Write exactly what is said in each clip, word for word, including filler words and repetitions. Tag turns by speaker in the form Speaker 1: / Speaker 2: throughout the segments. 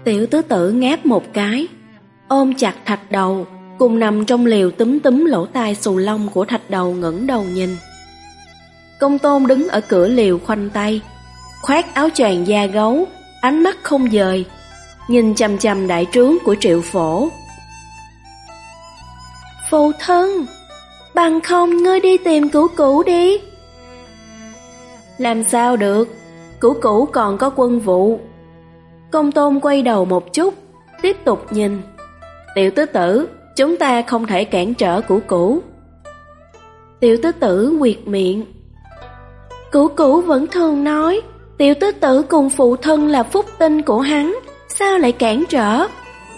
Speaker 1: Tiểu tứ tử ngáp một cái, ôm chặt Thạch Đầu, cùng nằm trong liều túm túm lỗ tai xù lông của Thạch Đầu ngẩng đầu nhìn. Công Tôn đứng ở cửa liều khoanh tay, khoác áo choàng da gấu, ánh mắt không dời, nhìn chằm chằm đại trướng của Triệu Phổ. Phụ thân, bằng không ngươi đi tìm Cửu Cửu đi. Làm sao được, Cửu Cửu còn có quân vụ. Công Tôn quay đầu một chút, tiếp tục nhìn. Tiểu tứ tử, chúng ta không thể cản trở Cửu Cửu. Tiểu tứ tử quyệt miệng. Cửu Cửu vẫn thường nói, tiểu tứ tử cùng phụ thân là phúc tinh của hắn, sao lại cản trở?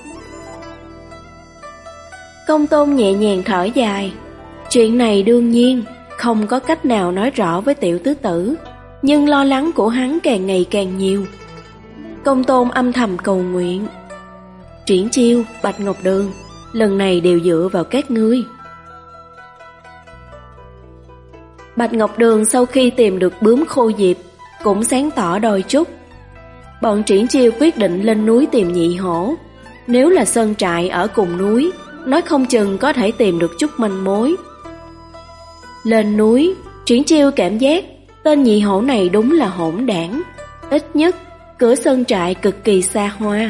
Speaker 1: Công Tôn nhẹ nhàng thở dài. Chuyện này đương nhiên không có cách nào nói rõ với tiểu tứ tử, nhưng lo lắng của hắn càng ngày càng nhiều. Công Tôn âm thầm cầu nguyện. Triển Chiêu, Bạch Ngọc Đường, lần này đều dựa vào các ngươi. Bạch Ngọc Đường sau khi tìm được bướm Khô Diệp cũng sáng tỏ đôi chút. Bọn Triển Chiêu quyết định lên núi tìm Nhị Hổ. Nếu là sơn trại ở cùng núi, nói không chừng có thể tìm được chút manh mối. Lên núi, Triển Chiêu cảm giác tên Nhị Hổ này đúng là hỗn đảng. Ít nhất, cửa sơn trại cực kỳ xa hoa.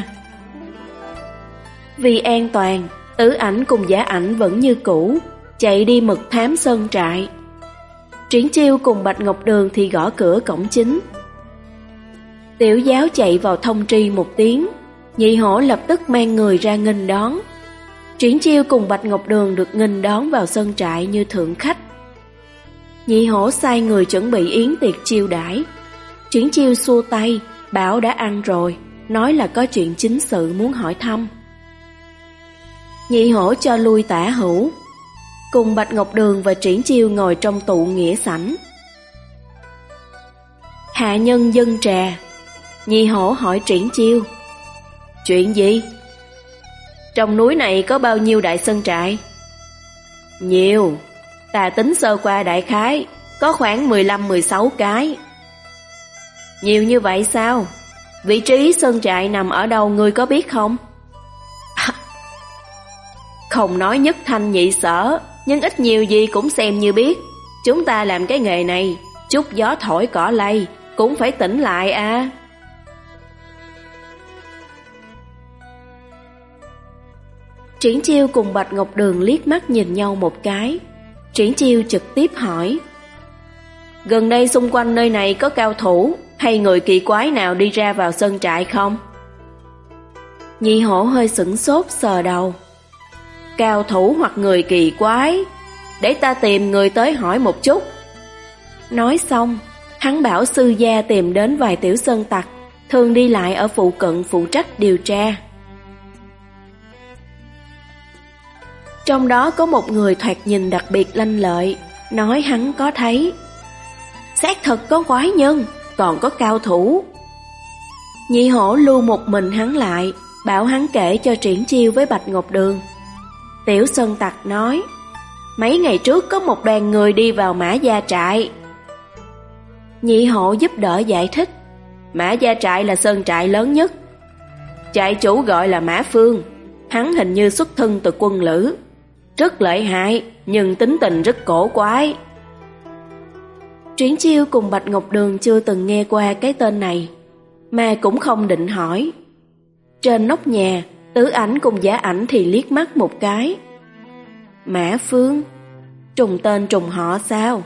Speaker 1: Vì an toàn, Tử Ảnh cùng Giả Ảnh vẫn như cũ, chạy đi mật thám sơn trại. Triển Chiêu cùng Bạch Ngọc Đường thì gõ cửa cổng chính. Tiểu giáo chạy vào thông tri một tiếng, Nhị Hổ lập tức mang người ra nghênh đón. Triển Chiêu cùng Bạch Ngọc Đường được nghênh đón vào sân trại như thượng khách. Nhị Hổ sai người chuẩn bị yến tiệc chiêu đãi. Triển Chiêu xua tay, bảo đã ăn rồi, nói là có chuyện chính sự muốn hỏi thăm. Nhị Hổ cho lui Tả Hữu, cùng Bạch Ngọc Đường và Triển Chiêu ngồi trong tụ nghĩa sảnh. Hạ nhân dâng trà. Nhị Hổ hỏi Triển Chiêu, chuyện gì? Trong núi này có bao nhiêu đại sơn trại? Nhiều, ta tính sơ qua đại khái, có khoảng mười lăm mười sáu cái. Nhiều như vậy sao? Vị trí sơn trại nằm ở đâu ngươi có biết không? Không nói nhất thanh nhị sở, nhưng ít nhiều gì cũng xem như biết. Chúng ta làm cái nghề này, chút gió thổi cỏ lay, cũng phải tỉnh lại à. Triển Chiêu cùng Bạch Ngọc Đường liếc mắt nhìn nhau một cái. Triển Chiêu trực tiếp hỏi, gần đây xung quanh nơi này có cao thủ hay người kỳ quái nào đi ra vào sơn trại không? Nhị Hổ hơi sửng sốt sờ đầu. Cao thủ hoặc người kỳ quái, để ta tìm người tới hỏi một chút. Nói xong, hắn bảo sư gia tìm đến vài tiểu sơn tặc thường đi lại ở phụ cận phụ trách điều tra. Trong đó có một người thoạt nhìn đặc biệt lanh lợi, nói hắn có thấy. Xác thật có quái nhân, còn có cao thủ. Nhị Hổ lưu một mình hắn lại, bảo hắn kể cho Triển Chiêu với Bạch Ngọc Đường. Tiểu sơn tặc nói, mấy ngày trước có một đoàn người đi vào Mã Gia Trại. Nhị Hổ giúp đỡ giải thích, Mã Gia Trại là sơn trại lớn nhất. Trại chủ gọi là Mã Phương, hắn hình như xuất thân từ quân lữ. Rất lợi hại, nhưng tính tình rất cổ quái. Triển Chiêu cùng Bạch Ngọc Đường chưa từng nghe qua cái tên này, mà cũng không định hỏi. Trên nóc nhà, Tử Ảnh cùng Giả Ảnh thì liếc mắt một cái. Mã Phương, trùng tên trùng họ sao?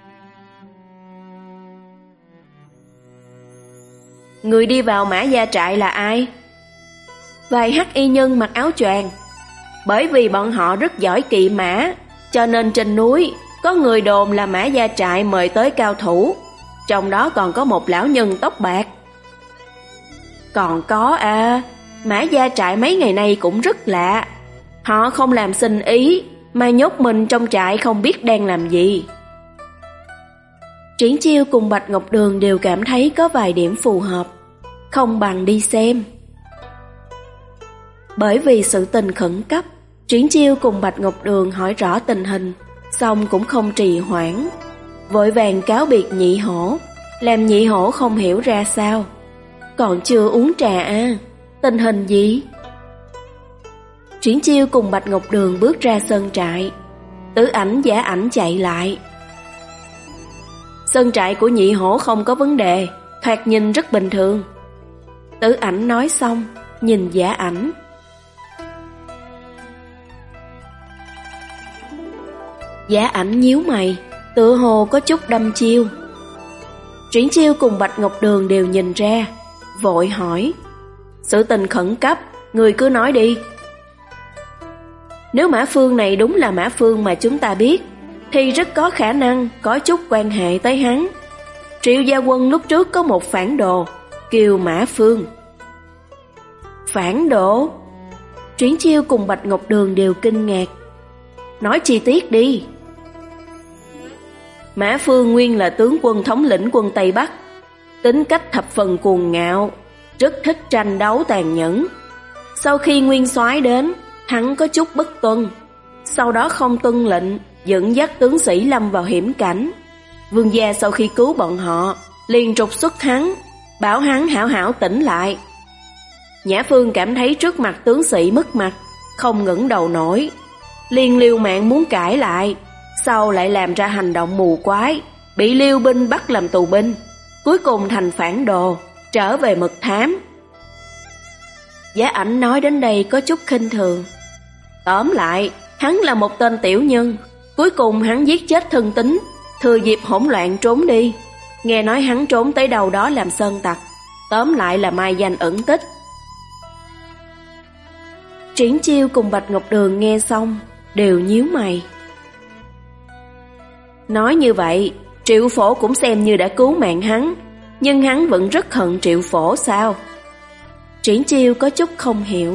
Speaker 1: Người đi vào Mã Gia Trại là ai? Vài hắc y nhân mặc áo choàng. Bởi vì bọn họ rất giỏi kỵ mã, cho nên trên núi có người đồn là Mã Gia Trại mời tới cao thủ. Trong đó còn có một lão nhân tóc bạc. Còn có à, Mã Gia Trại mấy ngày nay cũng rất lạ. Họ không làm sinh ý, mà nhốt mình trong trại không biết đang làm gì. Triển Chiêu cùng Bạch Ngọc Đường đều cảm thấy có vài điểm phù hợp, không bằng đi xem. Bởi vì sự tình khẩn cấp, Triển Chiêu cùng Bạch Ngọc Đường hỏi rõ tình hình, xong cũng không trì hoãn, vội vàng cáo biệt Nhị Hổ, làm Nhị Hổ không hiểu ra sao. Còn chưa uống trà à, Tình hình gì? Triển Chiêu cùng Bạch Ngọc Đường bước ra sơn trại. Tử Ảnh Giả Ảnh chạy lại. Sơn trại của nhị hổ không có vấn đề, thoạt nhìn rất bình thường. Tử Ảnh nói xong, nhìn Giả Ảnh. Giả Ảnh nhíu mày, tựa hồ có chút đăm chiêu. Triển Chiêu cùng Bạch Ngọc Đường đều nhìn ra, vội hỏi: sự tình khẩn cấp, người cứ nói đi. Nếu Mã Phương này đúng là Mã Phương mà chúng ta biết, thì rất có khả năng có chút quan hệ tới hắn. Triệu gia quân lúc trước có một phản đồ, kêu Mã Phương. Phản đồ? Triển Chiêu cùng Bạch Ngọc Đường đều kinh ngạc. Nói chi tiết đi. Mã Phương nguyên là tướng quân thống lĩnh quân Tây Bắc, tính cách thập phần cuồng ngạo, rất thích tranh đấu tàn nhẫn. Sau khi nguyên soái đến, hắn có chút bất tuân, sau đó không tuân lệnh, dẫn dắt tướng sĩ lâm vào hiểm cảnh. Vương gia sau khi cứu bọn họ, liền trục xuất hắn, bảo hắn hảo hảo tỉnh lại. Nhã Phương cảm thấy trước mặt tướng sĩ mất mặt, không ngẩng đầu nổi, liền liều mạng muốn cãi lại, sau lại làm ra hành động mù quái, bị liêu binh bắt làm tù binh, cuối cùng thành phản đồ, trở về mật thám. Giả Ảnh nói đến đây có chút khinh thường. Tóm lại, hắn là một tên tiểu nhân, cuối cùng hắn giết chết thân tín, thừa dịp hỗn loạn trốn đi. Nghe nói hắn trốn tới đâu đó làm sơn tặc, tóm lại là mai danh ẩn tích. Triển Chiêu cùng Bạch Ngọc Đường nghe xong, đều nhíu mày. Nói như vậy, Triệu Phổ cũng xem như đã cứu mạng hắn, nhưng hắn vẫn rất hận Triệu Phổ sao? Triển Chiêu có chút không hiểu.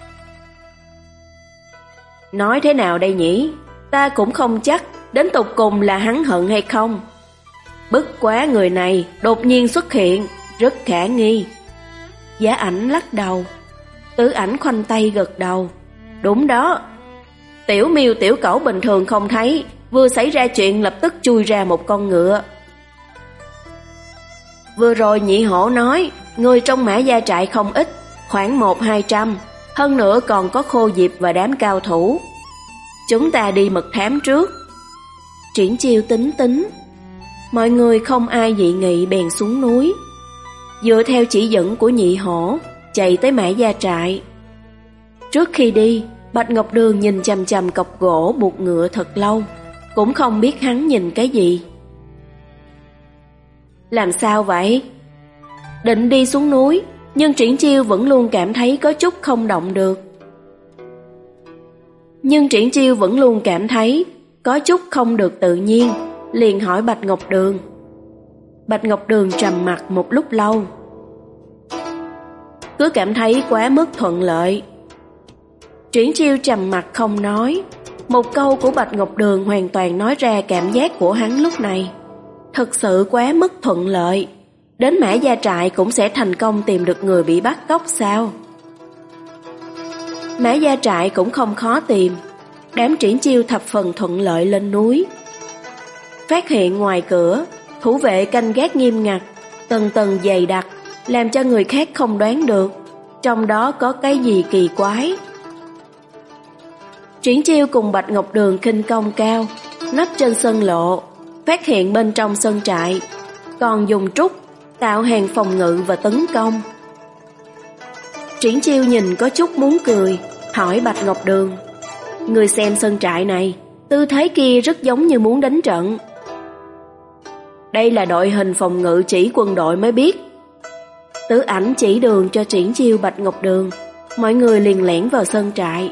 Speaker 1: Nói thế nào đây nhỉ? Ta cũng không chắc đến tục cùng là hắn hận hay không. Bất quá người này đột nhiên xuất hiện, rất khả nghi. Giả Ảnh lắc đầu. Tử Ảnh khoanh tay gật đầu. Đúng đó. Tiểu miêu tiểu cẩu bình thường không thấy, vừa xảy ra chuyện lập tức chui ra một con ngựa. Vừa rồi nhị hổ nói, người trong Mã gia trại không ít, khoảng một hai trăm, hơn nữa còn có Khô Diệp và đám cao thủ. Chúng ta đi mật thám trước. Triển Chiêu tính tính. Mọi người không ai dị nghị bèn xuống núi. Dựa theo chỉ dẫn của nhị hổ, chạy tới Mã gia trại. Trước khi đi, Bạch Ngọc Đường nhìn chằm chằm cọc gỗ buộc ngựa thật lâu, cũng không biết hắn nhìn cái gì. Làm sao vậy? Định đi xuống núi, nhưng Triển Chiêu vẫn luôn cảm thấy có chút không động được. Nhưng Triển Chiêu vẫn luôn cảm thấy có chút không được tự nhiên, liền hỏi Bạch Ngọc Đường. Bạch Ngọc Đường trầm mặc một lúc lâu. Cứ cảm thấy quá mức thuận lợi. Triển Chiêu trầm mặc không nói. Một câu của Bạch Ngọc Đường hoàn toàn nói ra cảm giác của hắn lúc này. Thật sự quá mức thuận lợi. Đến Mã gia trại cũng sẽ thành công tìm được người bị bắt cóc sao? Mã gia trại cũng không khó tìm. Đám Triển Chiêu thập phần thuận lợi lên núi. Phát hiện ngoài cửa, thủ vệ canh gác nghiêm ngặt, tầng tầng dày đặc, làm cho người khác không đoán được trong đó có cái gì kỳ quái. Triển Chiêu cùng Bạch Ngọc Đường khinh công cao, nấp trên sân lộ, phát hiện bên trong sân trại, còn dùng trúc tạo hàng phòng ngự và tấn công. Triển Chiêu nhìn có chút muốn cười, hỏi Bạch Ngọc Đường: người xem sân trại này, tư thế kia rất giống như muốn đánh trận. Đây là đội hình phòng ngự chỉ quân đội mới biết. Tử Ảnh chỉ đường cho Triển Chiêu Bạch Ngọc Đường, mọi người liền lẻn vào sân trại.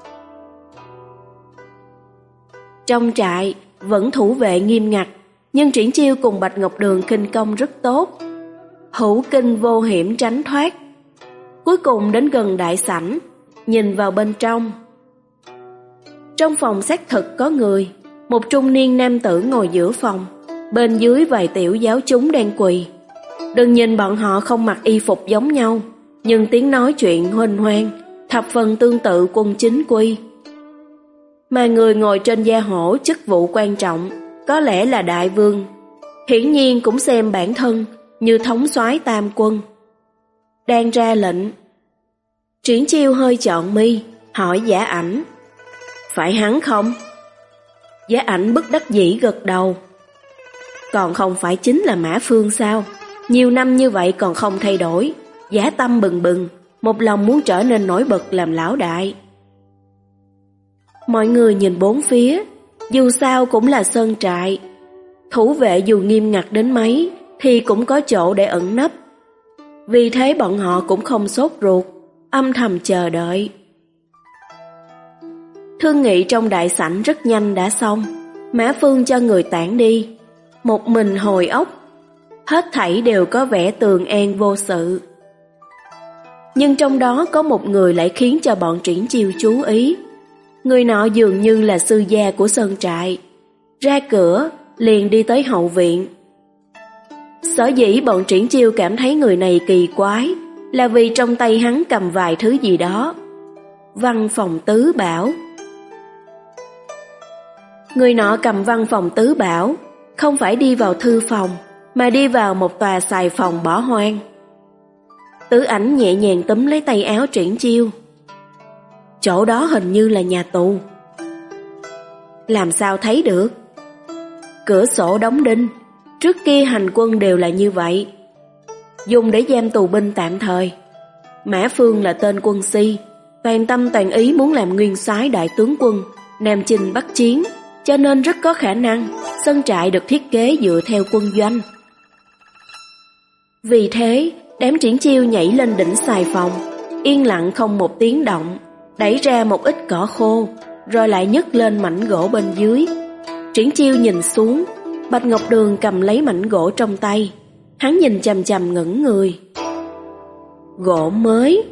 Speaker 1: Trong trại vẫn thủ vệ nghiêm ngặt, nhưng Triển Chiêu cùng Bạch Ngọc Đường khinh công rất tốt, hữu kinh vô hiểm tránh thoát. Cuối cùng đến gần đại sảnh, nhìn vào bên trong. Trong phòng xác thực có người, một trung niên nam tử ngồi giữa phòng, bên dưới vài tiểu giáo chúng đang quỳ. Đừng nhìn bọn họ không mặc y phục giống nhau, nhưng tiếng nói chuyện huênh hoang, thập phần tương tự quân chính quy. Mà người ngồi trên gia hổ chức vụ quan trọng, có lẽ là đại vương, hiển nhiên cũng xem bản thân như thống soái tam quân. Đang ra lệnh. Triển Chiêu hơi chọn mi, hỏi Giả Ảnh: phải hắn không? Giả Ảnh bất đắc dĩ gật đầu. Còn không phải chính là Mã Phương sao? Nhiều năm như vậy còn không thay đổi, dã tâm bừng bừng, một lòng muốn trở nên nổi bật làm lão đại. Mọi người nhìn bốn phía, dù sao cũng là sơn trại. Thủ vệ dù nghiêm ngặt đến mấy thì cũng có chỗ để ẩn nấp. Vì thế bọn họ cũng không sốt ruột, âm thầm chờ đợi. Thương nghị trong đại sảnh rất nhanh đã xong. Mã Phương cho người tản đi, một mình hồi ốc. Hết thảy đều có vẻ tường an vô sự. Nhưng trong đó có một người lại khiến cho bọn Triển Chiêu chú ý. Người nọ dường như là sư gia của sơn trại. Ra cửa liền đi tới hậu viện. Sở dĩ bọn Triển Chiêu cảm thấy người này kỳ quái là vì trong tay hắn cầm vài thứ gì đó. Văn phòng tứ bảo. Người nọ cầm văn phòng tứ bảo, không phải đi vào thư phòng, mà đi vào một tòa xài phòng bỏ hoang. Tứ Ảnh nhẹ nhàng túm lấy tay áo Triển Chiêu. Chỗ đó hình như là nhà tù. Làm sao thấy được? Cửa sổ đóng đinh, trước kia hành quân đều là như vậy, dùng để giam tù binh tạm thời. Mã Phương là tên quân si, toàn tâm toàn ý muốn làm nguyên soái đại tướng quân, nam chinh bắc chiến, cho nên rất có khả năng sân trại được thiết kế dựa theo quân doanh. Vì thế, đám Triển Chiêu nhảy lên đỉnh xài phòng, yên lặng không một tiếng động, đẩy ra một ít cỏ khô, rồi lại nhấc lên mảnh gỗ bên dưới. Triển Chiêu nhìn xuống, Bạch Ngọc Đường cầm lấy mảnh gỗ trong tay, hắn nhìn chằm chằm ngẩn người. Gỗ mới.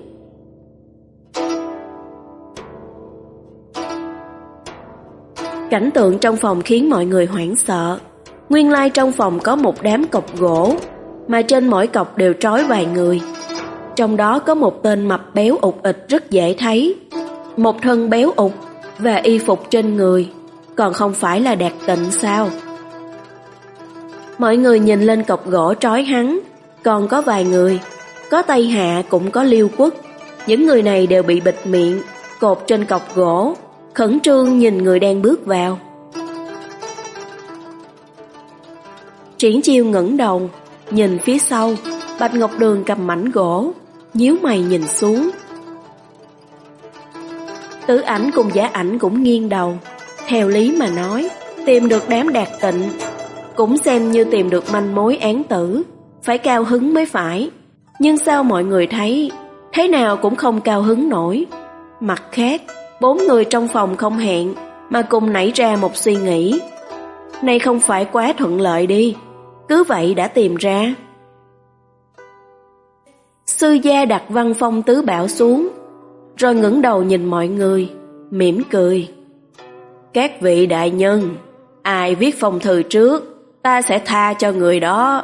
Speaker 1: Cảnh tượng trong phòng khiến mọi người hoảng sợ. Nguyên lai trong phòng có một đám cọc gỗ, mà trên mỗi cọc đều trói vài người. Trong đó có một tên mập béo ụt ịch rất dễ thấy, một thân béo ụt và y phục trên người, còn không phải là Đạt Tịnh sao? Mọi người nhìn lên cọc gỗ trói hắn, còn có vài người, có Tây Hạ cũng có Liêu Quốc. Những người này đều bị bịt miệng, cột trên cọc gỗ, khẩn trương nhìn người đang bước vào. Triển Chiêu ngẩng đầu, nhìn phía sau, Bạch Ngọc Đường cầm mảnh gỗ, nhíu mày nhìn xuống. Tứ Ảnh cùng Giả Ảnh cũng nghiêng đầu. Theo lý mà nói, tìm được đám Đạt Tịnh cũng xem như tìm được manh mối án tử, phải cao hứng mới phải. Nhưng sao mọi người thấy thế nào cũng không cao hứng nổi. Mặt khác, bốn người trong phòng không hẹn mà cùng nảy ra một suy nghĩ. Này không phải quá thuận lợi đi, cứ vậy đã tìm ra. Sư gia đặt văn phong tứ bảo xuống, rồi ngẩng đầu nhìn mọi người, mỉm cười. Các vị đại nhân, ai viết phong thư trước, ta sẽ tha cho người đó.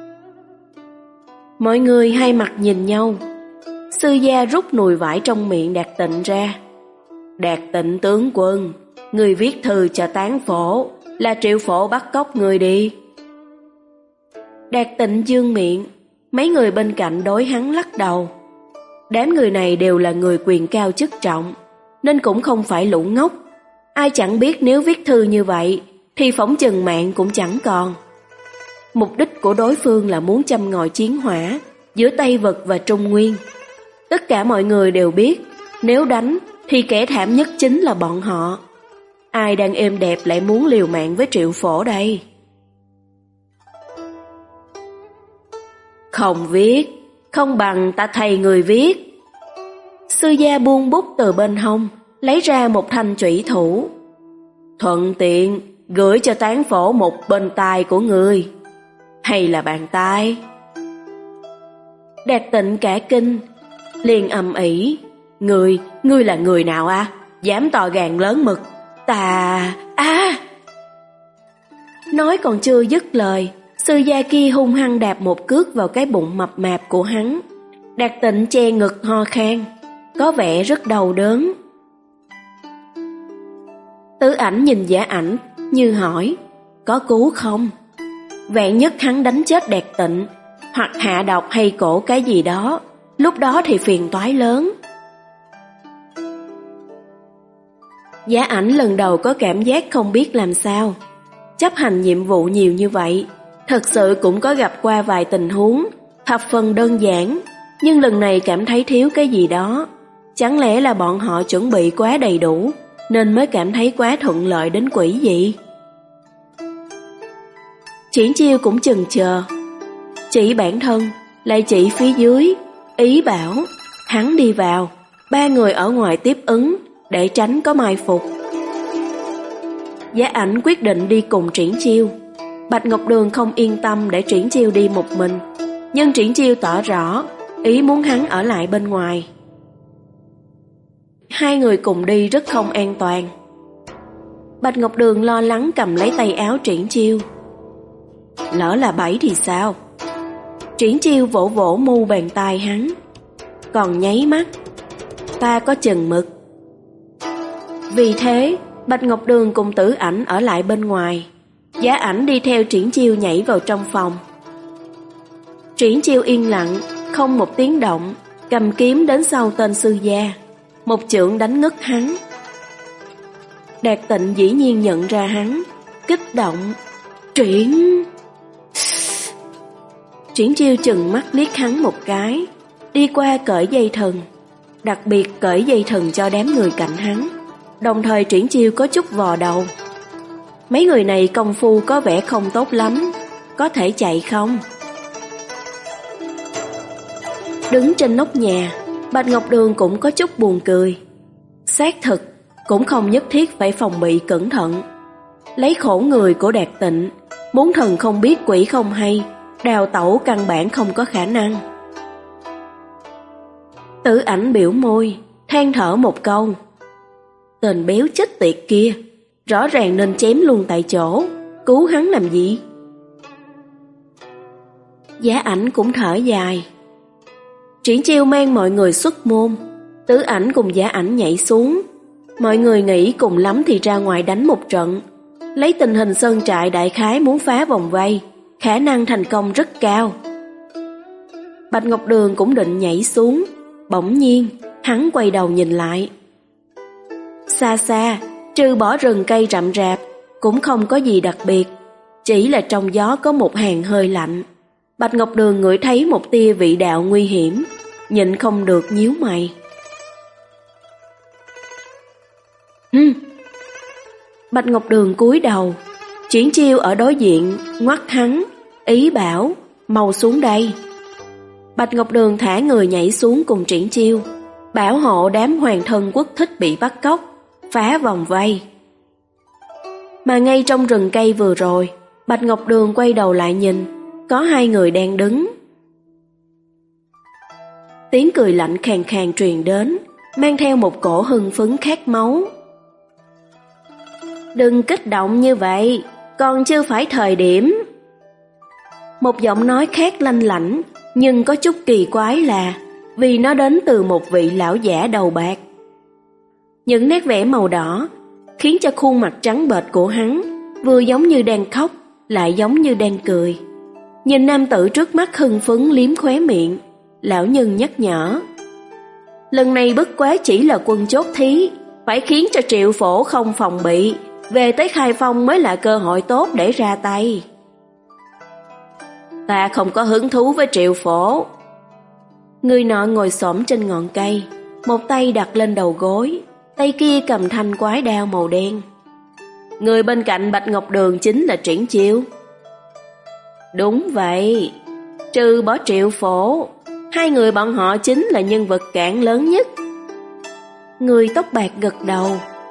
Speaker 1: Mọi người hai mặt nhìn nhau. Sư gia rút nùi vải trong miệng Đạt Tịnh ra. Đạt Tịnh tướng quân, người viết thư cho Tán Phổ, là Triệu Phổ bắt cóc người đi. Đạt Tịnh dương miệng, mấy người bên cạnh đối hắn lắc đầu. Đám người này đều là người quyền cao chức trọng, nên cũng không phải lũ ngốc. Ai chẳng biết nếu viết thư như vậy thì phỏng chừng mạng cũng chẳng còn. Mục đích của đối phương là muốn châm ngòi chiến hỏa giữa Tây Vực và Trung Nguyên. Tất cả mọi người đều biết, nếu đánh thì kẻ thảm nhất chính là bọn họ. Ai đang êm đẹp lại muốn liều mạng với Triệu Phổ đây? Không viết, không bằng ta thay người viết. Sư gia buông bút từ bên hông, lấy ra một thanh chủy thủ. Thuận tiện gửi cho Tán Phổ một bên tai của người. Hay là bàn tay? Đạt Tịnh cả kinh, liền ầm ĩ. Người, ngươi là người nào à? Dám to gan lớn mực. Ta... À! Nói còn chưa dứt lời, sư gia kia hung hăng đạp một cước vào cái bụng mập mạp của hắn. Đạt Tịnh che ngực ho khan, có vẻ rất đau đớn. Tứ Ảnh nhìn Giả Ảnh như hỏi, có cứu không? Vạn nhất hắn đánh chết Đạt Tịnh, hoặc hạ độc hay cổ cái gì đó, lúc đó thì phiền toái lớn. Giá Ảnh lần đầu có cảm giác không biết làm sao. Chấp hành nhiệm vụ nhiều như vậy, thật sự cũng có gặp qua vài tình huống, thập phần đơn giản, nhưng lần này cảm thấy thiếu cái gì đó. Chẳng lẽ là bọn họ chuẩn bị quá đầy đủ, nên mới cảm thấy quá thuận lợi đến quỷ dị? Triển Chiêu cũng chần chờ, chỉ bản thân, lại chỉ phía dưới, ý bảo hắn đi vào, ba người ở ngoài tiếp ứng để tránh có mai phục. Giá Ảnh quyết định đi cùng Triển Chiêu. Bạch Ngọc Đường không yên tâm để Triển Chiêu đi một mình, nhưng Triển Chiêu tỏ rõ ý muốn hắn ở lại bên ngoài. Hai người cùng đi rất không an toàn. Bạch Ngọc Đường lo lắng cầm lấy tay áo Triển Chiêu. Lỡ là bẫy thì sao? Triển Chiêu vỗ vỗ mu bàn tay hắn, còn nháy mắt. Ta có chừng mực. Vì thế, Bạch Ngọc Đường cùng Tử Ảnh ở lại bên ngoài. Giá Ảnh đi theo Triển Chiêu nhảy vào trong phòng. Triển Chiêu yên lặng, không một tiếng động, cầm kiếm đến sau tên sư gia, một chưởng đánh ngất hắn. Đạt Tịnh dĩ nhiên nhận ra hắn, kích động. Triển... Triển Chiêu chừng mắt liếc hắn một cái, đi qua cởi dây thừng, đặc biệt cởi dây thừng cho đám người cạnh hắn. Đồng thời Triển Chiêu có chút vò đầu. Mấy người này công phu có vẻ không tốt lắm, có thể chạy không? Đứng trên nóc nhà, Bạch Ngọc Đường cũng có chút buồn cười. Xác thực, cũng không nhất thiết phải phòng bị cẩn thận. Lấy khổ người của Đạt Tịnh, muốn thần không biết quỷ không hay, đào tẩu căn bản không có khả năng. Tử Ảnh biểu môi, than thở một câu. Tên béo chết tiệt kia, rõ ràng nên chém luôn tại chỗ, cứu hắn làm gì? Giá Ảnh cũng thở dài. Triển Chiêu mang mọi người xuất môn, Tử Ảnh cùng Giá Ảnh nhảy xuống. Mọi người nghĩ cùng lắm thì ra ngoài đánh một trận. Lấy tình hình sơn trại đại khái muốn phá vòng vây, khả năng thành công rất cao. Bạch Ngọc Đường cũng định nhảy xuống, bỗng nhiên hắn quay đầu nhìn lại. Xa xa, trừ bỏ rừng cây rậm rạp, cũng không có gì đặc biệt, chỉ là trong gió có một hàn hơi lạnh. Bạch Ngọc Đường ngửi thấy một tia vị đạo nguy hiểm, nhịn không được nhíu mày. Hừm. Bạch Ngọc Đường cúi đầu, Triển Chiêu ở đối diện ngoắt hắn, ý bảo mau xuống đây. Bạch Ngọc Đường thả người nhảy xuống cùng Triển Chiêu, bảo hộ đám hoàng thân quốc thích bị bắt cóc, phá vòng vây. Mà ngay trong rừng cây vừa rồi, Bạch Ngọc Đường quay đầu lại nhìn, có hai người đang đứng. Tiếng cười lạnh khàn khàn truyền đến, mang theo một cổ hưng phấn khát máu. Đừng kích động như vậy, còn chưa phải thời điểm. Một giọng nói khác lanh lảnh, nhưng có chút kỳ quái là vì nó đến từ một vị lão giả đầu bạc. Những nét vẽ màu đỏ khiến cho khuôn mặt trắng bệch của hắn vừa giống như đang khóc, lại giống như đang cười. Nhìn nam tử trước mắt hưng phấn liếm khóe miệng, lão nhân nhắc nhở. Lần này bất quá chỉ là quân chốt thí, phải khiến cho Triệu Phổ không phòng bị, về tới Khai Phong mới là cơ hội tốt để ra tay. Ta không có hứng thú với Triệu Phổ. Người nọ ngồi xổm trên ngọn cây, một tay đặt lên đầu gối, tay kia cầm thanh quái đao màu đen. Người bên cạnh Bạch Ngọc Đường chính là Triển Chiêu. Đúng vậy, trừ bỏ Triệu Phổ, hai người bọn họ chính là nhân vật cản lớn nhất. Người tóc bạc gật đầu.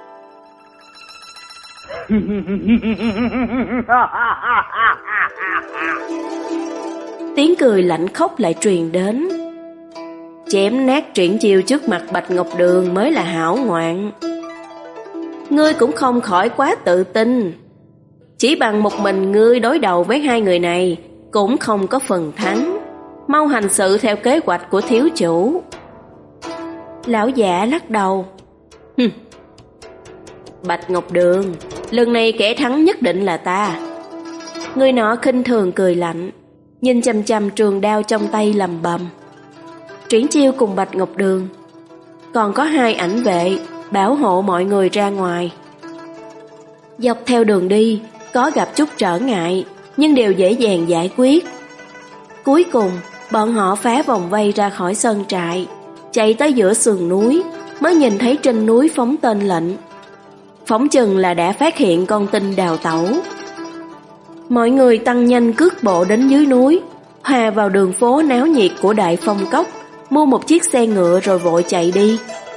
Speaker 1: Tiếng cười lạnh khóc lại truyền đến. Chém nát Triển Chiêu trước mặt Bạch Ngọc Đường mới là hảo ngoạn. Ngươi cũng không khỏi quá tự tin. Chỉ bằng một mình ngươi đối đầu với hai người này cũng không có phần thắng. Mau hành sự theo kế hoạch của thiếu chủ. Lão giả lắc đầu. Hừm. Bạch Ngọc Đường, lần này kẻ thắng nhất định là ta. Người nọ khinh thường cười lạnh, nhìn chằm chằm trường đao trong tay lầm bầm. Triển Chiêu cùng Bạch Ngọc Đường, còn có hai ảnh vệ, bảo hộ mọi người ra ngoài. Dọc theo đường đi, có gặp chút trở ngại, nhưng đều dễ dàng giải quyết. Cuối cùng, bọn họ phá vòng vây ra khỏi sơn trại, chạy tới giữa sườn núi, mới nhìn thấy trên núi phóng tên lệnh. Phóng chừng là đã phát hiện con tin đào tẩu. Mọi người tăng nhanh cước bộ đến dưới núi, hòa vào đường phố náo nhiệt của Đại Phong Cốc, mua một chiếc xe ngựa rồi vội chạy đi.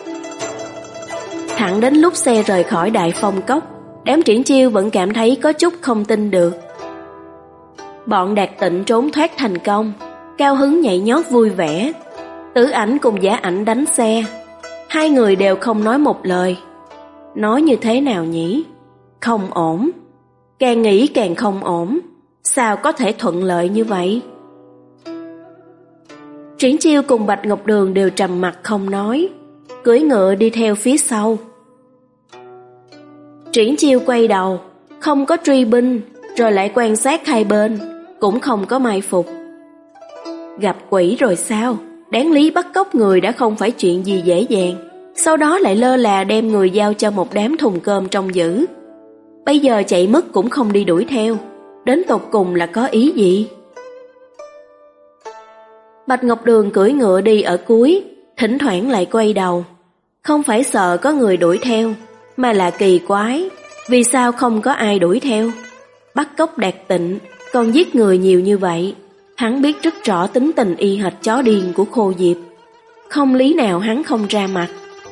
Speaker 1: Thẳng đến lúc xe rời khỏi Đại Phong Cốc, đám Triển Chiêu vẫn cảm thấy có chút không tin được. Bọn Đạt Tịnh trốn thoát thành công, cao hứng nhảy nhót vui vẻ. Tử Ảnh cùng Giả Ảnh đánh xe, hai người đều không nói một lời. Nói như thế nào nhỉ? Không ổn. Càng nghĩ càng không ổn. Sao có thể thuận lợi như vậy? Triển Chiêu cùng Bạch Ngọc Đường đều trầm mặc không nói, cưỡi ngựa đi theo phía sau. Triển Chiêu quay đầu, không có truy binh, rồi lại quan sát hai bên, cũng không có mai phục. Gặp quỷ rồi sao? Đáng lý bắt cóc người đã không phải chuyện gì dễ dàng, sau đó lại lơ là đem người giao cho một đám thùng cơm trông giữ. Bây giờ chạy mất cũng không đi đuổi theo, đến tột cùng là có ý gì? Bạch Ngọc Đường cưỡi ngựa đi ở cuối, thỉnh thoảng lại quay đầu. Không phải sợ có người đuổi theo, mà là kỳ quái, vì sao không có ai đuổi theo? Bắt cóc Đạt Tịnh, còn giết người nhiều như vậy. Hắn biết rất rõ tính tình y hệt chó điên của Khô Diệp, không lý nào hắn không ra mặt.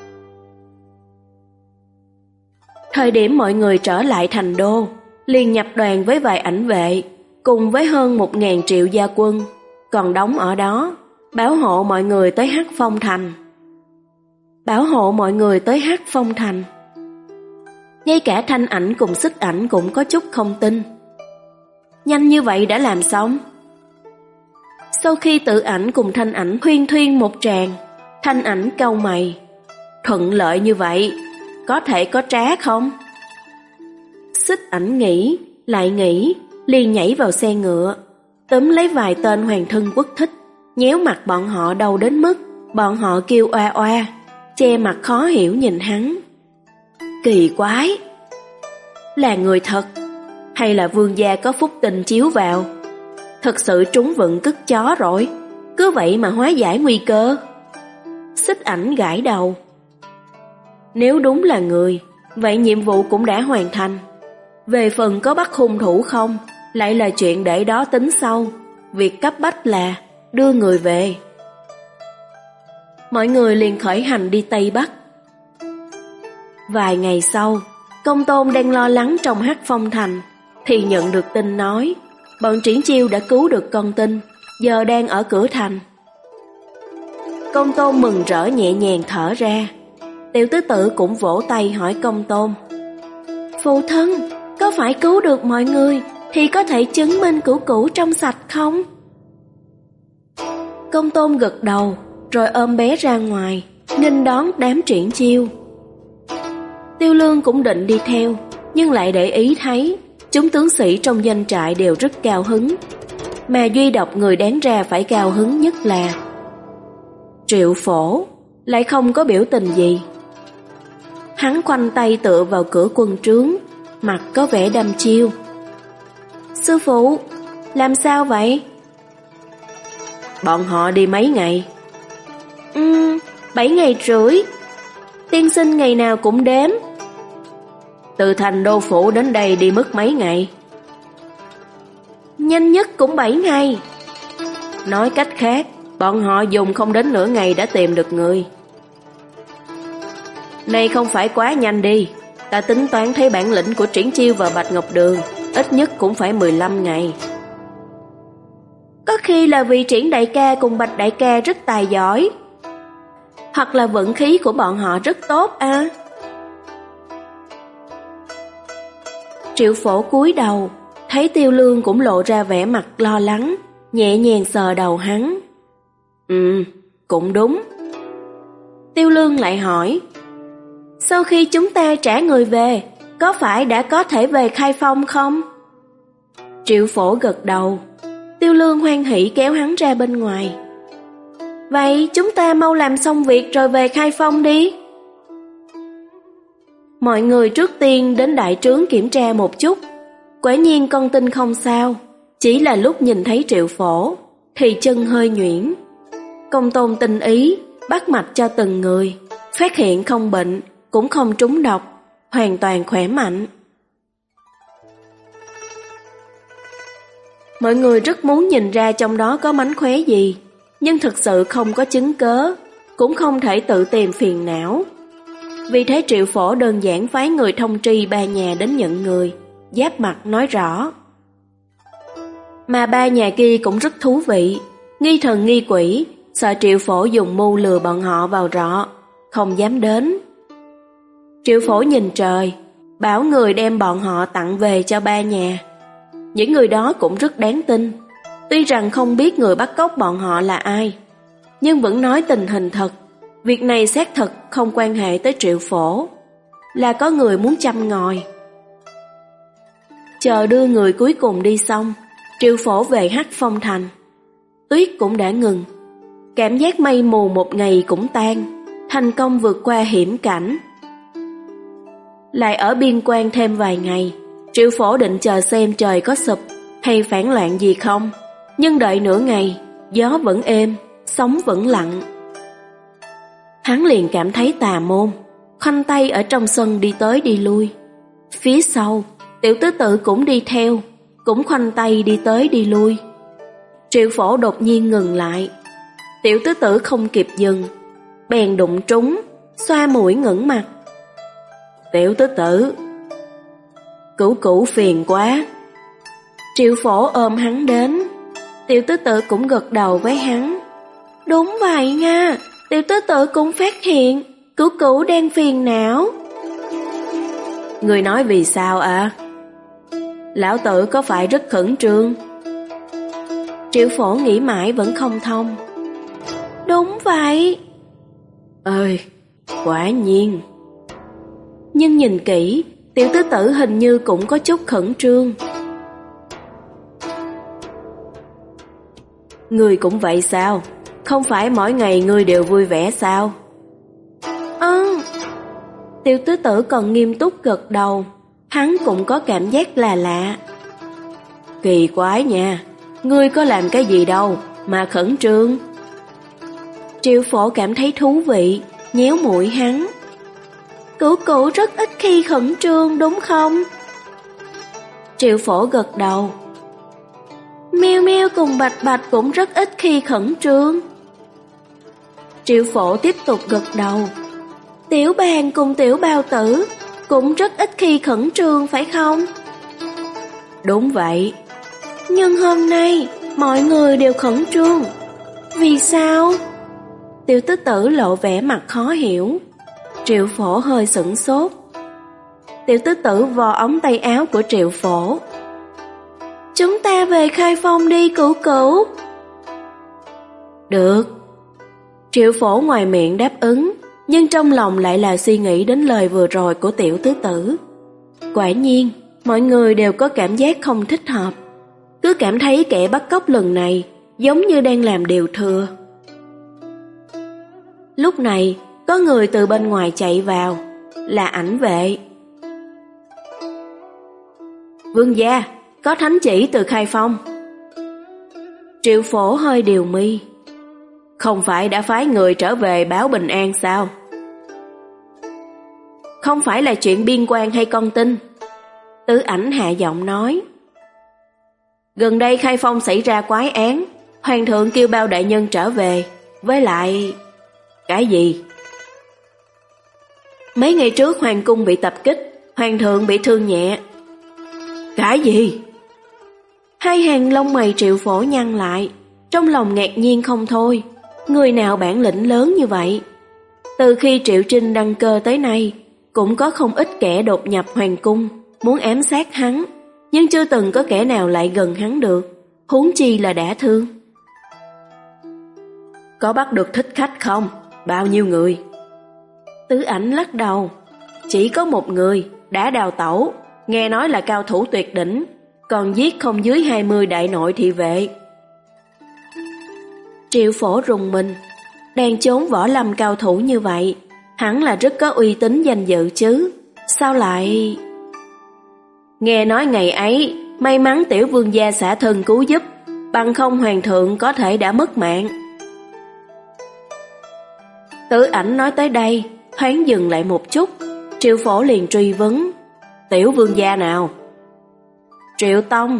Speaker 1: Thời điểm mọi người trở lại thành đô, liền nhập đoàn với vài ảnh vệ, cùng với hơn một ngàn triệu gia quân, còn đóng ở đó, bảo hộ mọi người tới Hắc Phong Thành. Bảo hộ mọi người tới Hắc Phong Thành. Ngay cả Thanh Ảnh cùng Xích Ảnh cũng có chút không tin. Nhanh như vậy đã làm xong? Sau khi Tử Ảnh cùng Thanh Ảnh huyên thuyên một tràng, Thanh Ảnh cau mày. Thuận lợi như vậy, có thể có trá không? Xích Ảnh nghĩ, lại nghĩ, liền nhảy vào xe ngựa, túm lấy vài tên hoàng thân quốc thích, nhéo mặt bọn họ đau đến mức bọn họ kêu oa oa, che mặt khó hiểu nhìn hắn. Kỳ quái, là người thật, hay là vương gia có phúc tình chiếu vào? Thật sự trúng vận cứt chó rồi, cứ vậy mà hóa giải nguy cơ. Xích Ảnh gãi đầu. Nếu đúng là người, vậy nhiệm vụ cũng đã hoàn thành. Về phần có bắt hung thủ không, lại là chuyện để đó tính sau. Việc cấp bách là đưa người về. Mọi người liền khởi hành đi Tây Bắc. Vài ngày sau, Công Tôn đang lo lắng trong Hắc Phong Thành, thì nhận được tin nói bọn Triển Chiêu đã cứu được con tin, giờ đang ở cửa thành. Công Tôn mừng rỡ nhẹ nhàng thở ra. Tiểu tứ tử cũng vỗ tay hỏi Công Tôn: Phụ thân, có phải cứu được mọi người thì có thể chứng minh cửu cửu trong sạch không? Công Tôn gật đầu, rồi ôm bé ra ngoài, nghênh đón đám Triển Chiêu. Tiêu Lương cũng định đi theo, nhưng lại để ý thấy chúng tướng sĩ trong doanh trại đều rất cao hứng, mà duy độc người đáng ra phải cao hứng nhất là Triệu Phổ, lại không có biểu tình gì. Hắn khoanh tay tựa vào cửa quân trướng, mặt có vẻ đăm chiêu. Sư phụ, làm sao vậy? Bọn họ đi mấy ngày? Ừm, bảy ngày rưỡi. Tiên sinh ngày nào cũng đếm. Từ thành đô phủ đến đây đi mất mấy ngày? Nhanh nhất cũng bảy ngày. Nói cách khác, bọn họ dùng không đến nửa ngày đã tìm được người. Này không phải quá nhanh đi. Ta tính toán thấy bản lĩnh của Triển Chiêu và Bạch Ngọc Đường, ít nhất cũng phải mười lăm ngày. Có khi là vì Triển đại ca cùng Bạch đại ca rất tài giỏi, hoặc là vận khí của bọn họ rất tốt à. Triệu Phổ cúi đầu, thấy Tiêu Lương cũng lộ ra vẻ mặt lo lắng, nhẹ nhàng sờ đầu hắn. Ừ, cũng đúng. Tiêu Lương lại hỏi: Sau khi chúng ta trả người về, có phải đã có thể về Khai Phong không? Triệu Phổ gật đầu. Tiêu Lương hoan hỉ kéo hắn ra bên ngoài. Vậy chúng ta mau làm xong việc rồi về Khai Phong đi. Mọi người trước tiên đến đại trướng kiểm tra một chút. Quả nhiên con tin không sao, chỉ là lúc nhìn thấy Triệu Phổ thì chân hơi nhuyễn. Công tôn tinh ý bắt mạch cho từng người, phát hiện không bệnh, cũng không trúng độc, hoàn toàn khỏe mạnh. Mọi người rất muốn nhìn ra trong đó có mánh khóe gì, nhưng thực sự không có chứng cớ, cũng không thể tự tìm phiền não. Vì thế Triệu Phổ đơn giản phái người thông tri ba nhà đến nhận người, giáp mặt nói rõ. Mà ba nhà kia cũng rất thú vị, nghi thần nghi quỷ, sợ Triệu Phổ dùng mưu lừa bọn họ vào rọ, không dám đến. Triệu Phổ nhìn trời, bảo người đem bọn họ tặng về cho ba nhà. Những người đó cũng rất đáng tin, tuy rằng không biết người bắt cóc bọn họ là ai, nhưng vẫn nói tình hình thật. Việc này xác thực không quan hệ tới Triệu Phổ, là có người muốn châm ngòi. Chờ đưa người cuối cùng đi xong, Triệu Phổ về Hắc Phong Thành. Tuyết cũng đã ngừng, cảm giác mây mù một ngày cũng tan, thành công vượt qua hiểm cảnh. Lại ở biên quan thêm vài ngày, Triệu Phổ định chờ xem trời có sụp hay phản loạn gì không, nhưng đợi nửa ngày, gió vẫn êm, sóng vẫn lặng. Hắn liền cảm thấy tà môn, khoanh tay ở trong sân đi tới đi lui. Phía sau, Tiểu Tứ Tự cũng đi theo, cũng khoanh tay đi tới đi lui. Triệu Phổ đột nhiên ngừng lại. Tiểu Tứ Tự không kịp dừng, bèn đụng trúng, xoa mũi ngẩng mặt. Tiểu Tứ Tự, Cửu Cửu phiền quá. Triệu Phổ ôm hắn đến. Tiểu Tứ Tự cũng gật đầu với hắn. Đúng vậy nha, Tiểu Tứ Tự cũng phát hiện Cửu Cửu đang phiền não. Người nói vì sao ạ? À? Lão Tử có phải rất khẩn trương? Triệu Phổ nghĩ mãi vẫn không thông. Đúng vậy. Ơi, quả nhiên. Nhưng nhìn kỹ, Tiểu Tứ Tự hình như cũng có chút khẩn trương. Ngươi cũng vậy sao? Không phải mỗi ngày ngươi đều vui vẻ sao? Ừ. Tiểu Tứ Tự còn nghiêm túc gật đầu. Hắn cũng có cảm giác là lạ. Kỳ quái nha, ngươi có làm cái gì đâu mà khẩn trương? Triệu Phổ cảm thấy thú vị, nhéo mũi hắn. Cửu Cửu rất ít khi khẩn trương đúng không? Triệu Phổ gật đầu. Meo Meo cùng Bạch Bạch cũng rất ít khi khẩn trương. Triệu Phổ tiếp tục gật đầu. Tiểu Bàn cùng Tiểu Bao Tử cũng rất ít khi khẩn trương phải không? Đúng vậy. Nhưng hôm nay mọi người đều khẩn trương. Vì sao? Tiểu Tứ Tử lộ vẻ mặt khó hiểu. Triệu Phổ hơi sửng sốt. Tiểu Tứ Tử vò ống tay áo của Triệu Phổ. Chúng ta về Khai Phong đi Cửu Cửu. Được. Triệu Phổ ngoài miệng đáp ứng, nhưng trong lòng lại là suy nghĩ đến lời vừa rồi của Tiểu Tứ Tử. Quả nhiên, mọi người đều có cảm giác không thích hợp, cứ cảm thấy kẻ bắt cóc lần này giống như đang làm điều thừa. Lúc này, có người từ bên ngoài chạy vào, là Ảnh Vệ. Vương gia, có thánh chỉ từ Khai Phong. Triệu Phổ hơi điều mi. Không phải đã phái người trở về báo bình an sao? Không phải là chuyện biên quan hay con tin. Tứ Ảnh hạ giọng nói. Gần đây Khai Phong xảy ra quái án, Hoàng thượng kêu bao đại nhân trở về. Với lại... Cái gì? Mấy ngày trước Hoàng cung bị tập kích, Hoàng thượng bị thương nhẹ. Cái gì? Hai hàng lông mày Triệu Phổ nhăn lại, trong lòng ngạc nhiên không thôi. Người nào bản lĩnh lớn như vậy? Từ khi Triệu Trinh đăng cơ tới nay, cũng có không ít kẻ đột nhập Hoàng cung, muốn ám sát hắn, nhưng chưa từng có kẻ nào lại gần hắn được, huống chi là đã thương. Có bắt được thích khách không? Bao nhiêu người? Tứ Ảnh lắc đầu. Chỉ có một người, đã đào tẩu, nghe nói là cao thủ tuyệt đỉnh, còn giết không dưới hai mươi đại nội thị vệ. Triệu Phổ rùng mình, đang trốn võ lâm cao thủ như vậy, hẳn là rất có uy tín danh dự chứ. Sao lại... Nghe nói ngày ấy, may mắn tiểu vương gia xả thân cứu giúp, bằng không hoàng thượng có thể đã mất mạng. Tứ Ảnh nói tới đây, thoáng dừng lại một chút, Triệu Phổ liền truy vấn, tiểu vương gia nào? Triệu Tông.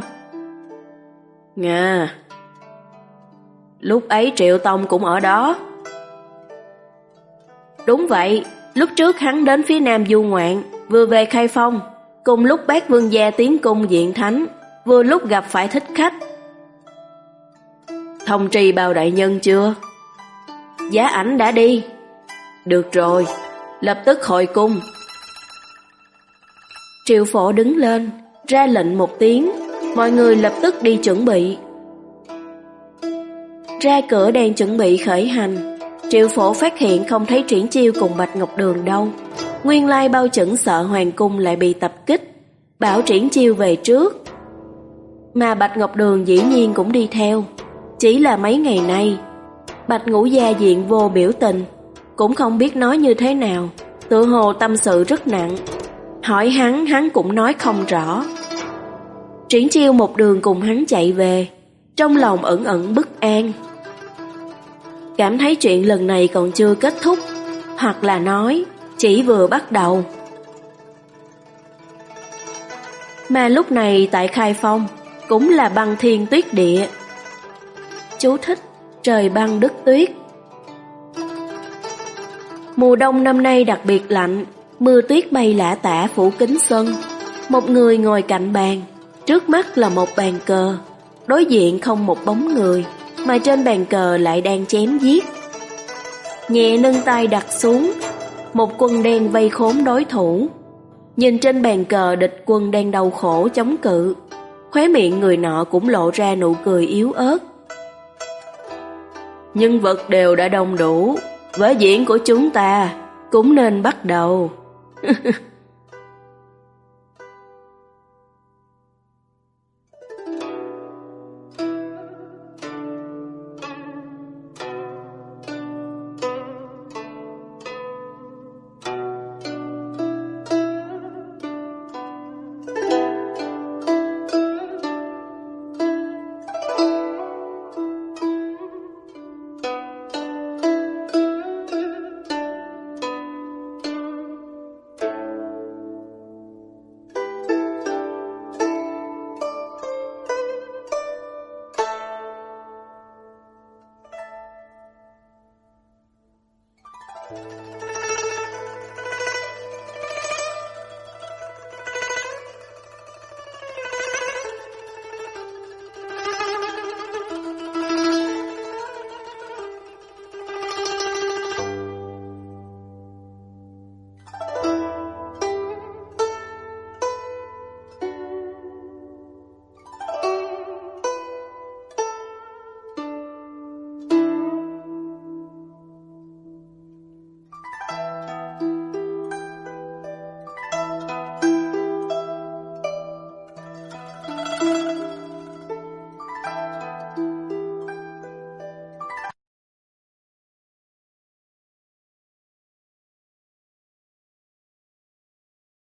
Speaker 1: Nga. Lúc ấy Triệu Tông cũng ở đó. Đúng vậy, lúc trước hắn đến phía nam du ngoạn, vừa về Khai Phong, cùng lúc bác vương gia tiến cung diện thánh, vừa lúc gặp phải thích khách. Thông trì Bào đại nhân chưa? Giá Ảnh đã đi. Được rồi, lập tức hội cung. Triệu Phổ đứng lên, ra lệnh một tiếng, mọi người lập tức đi chuẩn bị. Ra cửa đang chuẩn bị khởi hành, Triệu Phổ phát hiện không thấy Triển Chiêu cùng Bạch Ngọc Đường đâu. Nguyên lai Bao Chẩn sợ hoàng cung lại bị tập kích, bảo Triển Chiêu về trước. Mà Bạch Ngọc Đường dĩ nhiên cũng đi theo. Chỉ là mấy ngày nay, Bạch Ngũ Gia diện vô biểu tình, cũng không biết nói như thế nào, tự hồ tâm sự rất nặng. Hỏi hắn, hắn cũng nói không rõ. Triển Chiêu một đường cùng hắn chạy về, trong lòng ẩn ẩn bất an. Cảm thấy chuyện lần này còn chưa kết thúc, hoặc là nói, chỉ vừa bắt đầu. Mà lúc này tại Khai Phong, cũng là băng thiên tuyết địa. Chú thích, trời băng đất tuyết. Mùa đông năm nay đặc biệt lạnh, mưa tuyết bay lả tả phủ kín sân. Một người ngồi cạnh bàn, trước mắt là một bàn cờ, đối diện không một bóng người, mà trên bàn cờ lại đang chém giết. Nhẹ nâng tay đặt xuống, một quân đen vây khốn đối thủ. Nhìn trên bàn cờ địch quân đang đau khổ chống cự, khóe miệng người nọ cũng lộ ra nụ cười yếu ớt. Nhân vật đều đã đông đủ, vở diễn của chúng ta cũng nên bắt đầu.
Speaker 2: Thank you.